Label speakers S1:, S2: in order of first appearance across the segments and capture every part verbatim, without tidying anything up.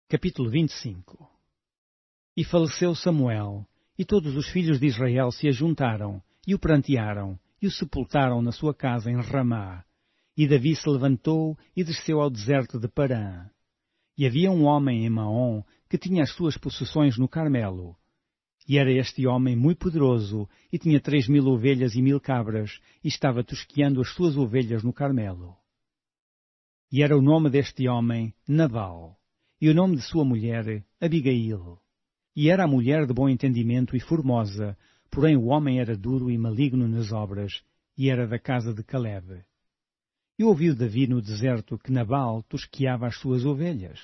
S1: Capítulo vinte e cinco. E faleceu Samuel, e todos os filhos de Israel se ajuntaram, e o prantearam, e o sepultaram na sua casa em Ramá. E Davi se levantou e desceu ao deserto de Parã. E havia um homem em Maom que tinha as suas possessões no Carmelo. E era este homem muito poderoso, e tinha três mil ovelhas e mil cabras, e estava tosqueando as suas ovelhas no Carmelo. E era o nome deste homem Nabal, e o nome de sua mulher Abigail. E era a mulher de bom entendimento e formosa, porém o homem era duro e maligno nas obras, e era da casa de Caleb. E ouviu Davi no deserto que Nabal tosqueava as suas ovelhas.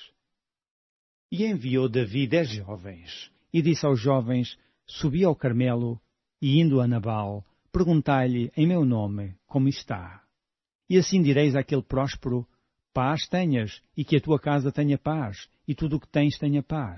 S1: E enviou Davi dez jovens, e disse aos jovens: Subi ao Carmelo, e indo a Nabal, perguntai-lhe em meu nome como está. E assim direis àquele próspero: Paz tenhas, e que a tua casa tenha paz, e tudo o que tens tenha paz.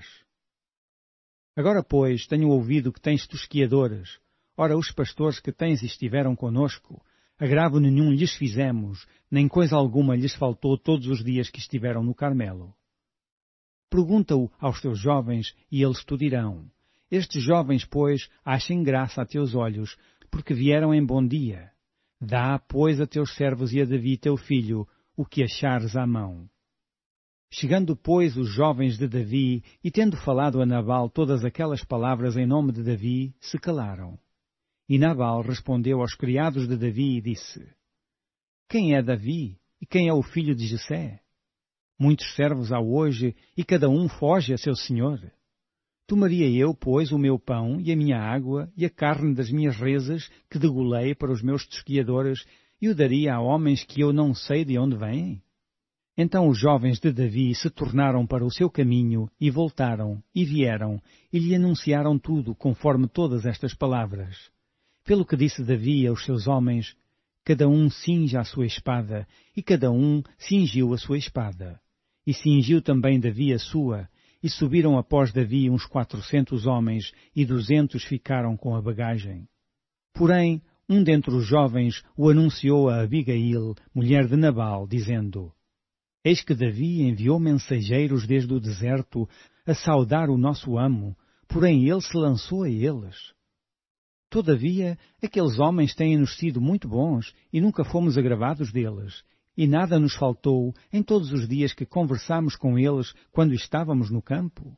S1: Agora, pois, tenho ouvido que tens tosquiadores. Ora, os pastores que tens estiveram conosco. Agravo nenhum lhes fizemos, nem coisa alguma lhes faltou todos os dias que estiveram no Carmelo. Pergunta-o aos teus jovens, e eles te dirão. Estes jovens, pois, achem graça a teus olhos, porque vieram em bom dia. Dá, pois, a teus servos e a Davi teu filho, o que achares à mão. Chegando, pois, os jovens de Davi, e tendo falado a Nabal todas aquelas palavras em nome de Davi, se calaram. E Nabal respondeu aos criados de Davi e disse: Quem é Davi, e quem é o filho de Jessé? Muitos servos há hoje, e cada um foge a seu senhor. Tomaria eu, pois, o meu pão, e a minha água, e a carne das minhas rezas, que degolei para os meus tosquiadores, e o daria a homens que eu não sei de onde vêm? Então os jovens de Davi se tornaram para o seu caminho, e voltaram, e vieram, e lhe anunciaram tudo, conforme todas estas palavras. Pelo que disse Davi aos seus homens: Cada um cinja a sua espada, e cada um cingiu a sua espada. E cingiu também Davi a sua, e subiram após Davi uns quatrocentos homens, e duzentos ficaram com a bagagem. Porém, um dentre os jovens o anunciou a Abigail, mulher de Nabal, dizendo: Eis que Davi enviou mensageiros desde o deserto a saudar o nosso amo, porém ele se lançou a eles. Todavia, aqueles homens têm-nos sido muito bons, e nunca fomos agravados deles, e nada nos faltou em todos os dias que conversámos com eles quando estávamos no campo.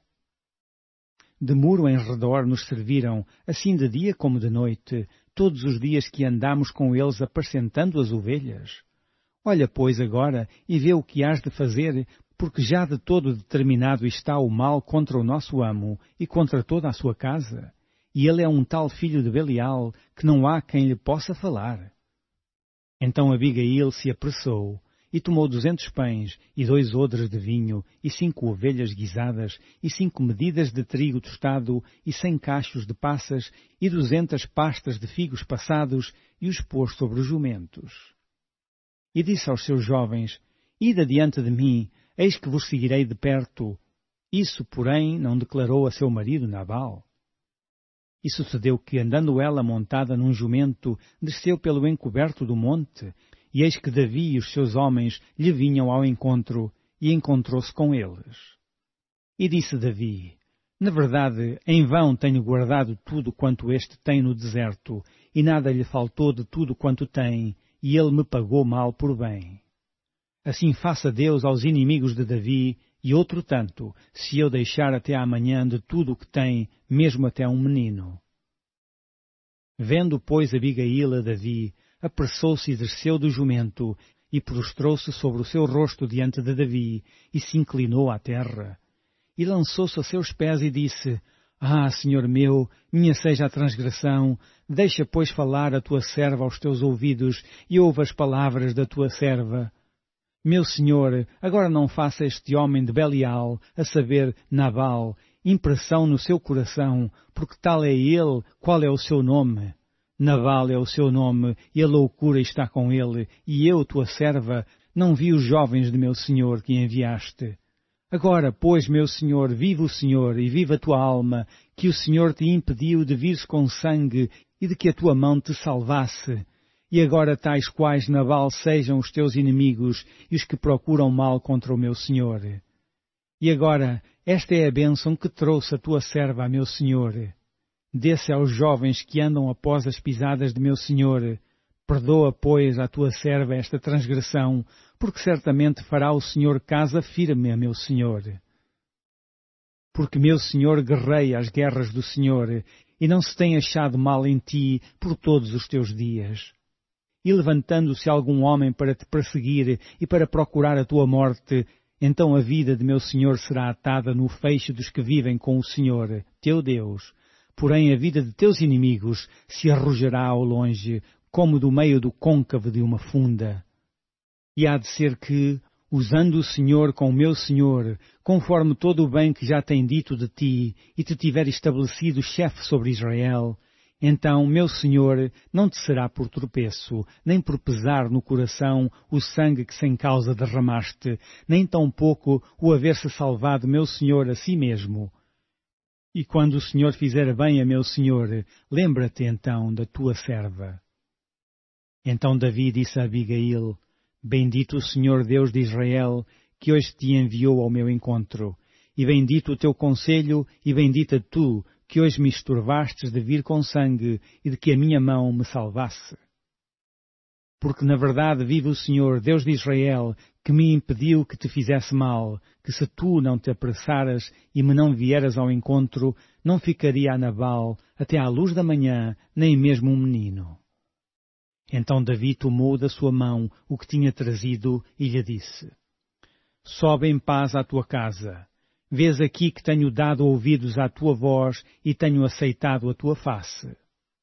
S1: De muro em redor nos serviram, assim de dia como de noite, todos os dias que andamos com eles apacentando as ovelhas. Olha, pois, agora, e vê o que hás de fazer, porque já de todo determinado está o mal contra o nosso amo e contra toda a sua casa. E ele é um tal filho de Belial que não há quem lhe possa falar. Então Abigail se apressou, e tomou duzentos pães, e dois odres de vinho, e cinco ovelhas guisadas, e cinco medidas de trigo tostado, e cem cachos de passas, e duzentas pastas de figos passados, e os pôs sobre os jumentos. E disse aos seus jovens: Ide adiante de mim, eis que vos seguirei de perto. Isso, porém, não declarou a seu marido Nabal. E sucedeu que, andando ela montada num jumento, desceu pelo encoberto do monte, e eis que Davi e os seus homens lhe vinham ao encontro, e encontrou-se com eles. E disse Davi: Na verdade, em vão tenho guardado tudo quanto este tem no deserto, e nada lhe faltou de tudo quanto tem, e ele me pagou mal por bem. Assim faça Deus aos inimigos de Davi, e outro tanto, se eu deixar até amanhã de tudo o que tem, mesmo até um menino. Vendo, pois, Abigail a Davi, apressou-se e desceu do jumento, e prostrou-se sobre o seu rosto diante de Davi, e se inclinou à terra. E lançou-se a seus pés e disse: Ah, Senhor meu, minha seja a transgressão, deixa, pois, falar a tua serva aos teus ouvidos, e ouve as palavras da tua serva. Meu senhor, agora não faça este homem de Belial, a saber, Nabal, impressão no seu coração, porque tal é ele, qual é o seu nome. Nabal é o seu nome, e a loucura está com ele, e eu, tua serva, não vi os jovens de meu senhor que enviaste. Agora, pois, meu senhor, vive o Senhor, e viva a tua alma, que o Senhor te impediu de vires com sangue, e de que a tua mão te salvasse. E agora tais quais Nabal sejam os teus inimigos e os que procuram mal contra o meu senhor. E agora, esta é a bênção que trouxe a tua serva a meu senhor. Dê-se aos jovens que andam após as pisadas de meu senhor. Perdoa, pois, à tua serva esta transgressão, porque certamente fará o Senhor casa firme a meu senhor. Porque meu senhor guerreia as guerras do Senhor, e não se tem achado mal em ti por todos os teus dias. E levantando-se algum homem para te perseguir e para procurar a tua morte, então a vida de meu senhor será atada no feixe dos que vivem com o Senhor, teu Deus. Porém a vida de teus inimigos se arrojará ao longe, como do meio do côncavo de uma funda. E há de ser que, usando o Senhor com o meu Senhor, conforme todo o bem que já tem dito de ti, e te tiver estabelecido chefe sobre Israel, então, meu Senhor, não te será por tropeço, nem por pesar no coração o sangue que sem causa derramaste, nem tampouco o haver-se salvado meu Senhor a si mesmo. E quando o Senhor fizer bem a meu Senhor, lembra-te então da tua serva. Então Davi disse a Abigail, Bendito o Senhor Deus de Israel, que hoje te enviou ao meu encontro, e bendito o teu conselho, e bendita tu, que hoje me estorvastes de vir com sangue, e de que a minha mão me salvasse. Porque na verdade vive o Senhor, Deus de Israel, que me impediu que te fizesse mal, que se tu não te apressaras e me não vieras ao encontro, não ficaria a Nabal até à luz da manhã, nem mesmo um menino. Então Davi tomou da sua mão o que tinha trazido e lhe disse, Sobe em paz à tua casa. Vês aqui que tenho dado ouvidos à tua voz e tenho aceitado a tua face.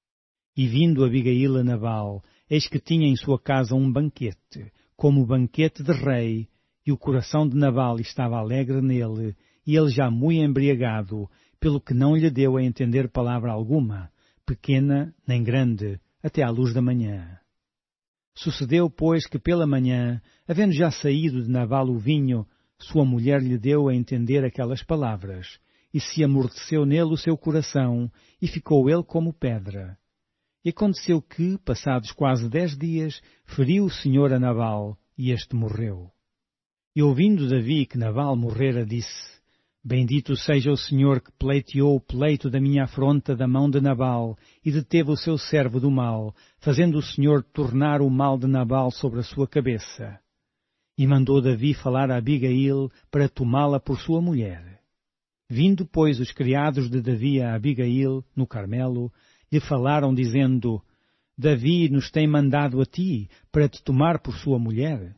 S1: E vindo Abigail a Nabal, eis que tinha em sua casa um banquete, como banquete de rei, e o coração de Nabal estava alegre nele, e ele já muito embriagado, pelo que não lhe deu a entender palavra alguma, pequena nem grande, até à luz da manhã. Sucedeu, pois, que pela manhã, havendo já saído de Nabal o vinho, sua mulher lhe deu a entender aquelas palavras, e se amorteceu nele o seu coração, e ficou ele como pedra. E aconteceu que, passados quase dez dias, feriu o Senhor a Nabal, e este morreu. E ouvindo Davi que Nabal morrera, disse, Bendito seja o Senhor que pleiteou o pleito da minha afronta da mão de Nabal, e deteve o seu servo do mal, fazendo o Senhor tornar o mal de Nabal sobre a sua cabeça. E mandou Davi falar a Abigail para tomá-la por sua mulher. Vindo, pois, os criados de Davi a Abigail, no Carmelo, lhe falaram, dizendo, Davi nos tem mandado a ti, para te tomar por sua mulher.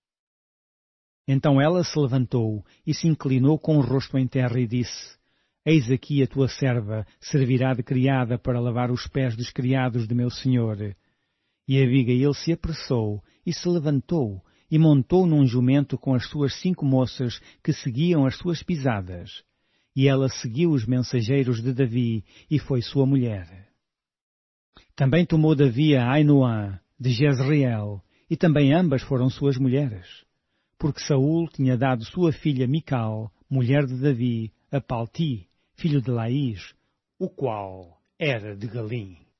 S1: Então ela se levantou e se inclinou com o rosto em terra e disse, Eis aqui a tua serva, servirá de criada para lavar os pés dos criados de meu senhor. E Abigail se apressou e se levantou e montou num jumento com as suas cinco moças que seguiam as suas pisadas. E ela seguiu os mensageiros de Davi e foi sua mulher. Também tomou Davi a Ainoã, de Jezreel, e também ambas foram suas mulheres. Porque Saul tinha dado sua filha Mical, mulher de Davi, a Palti, filho de Laís, o qual era de Galim.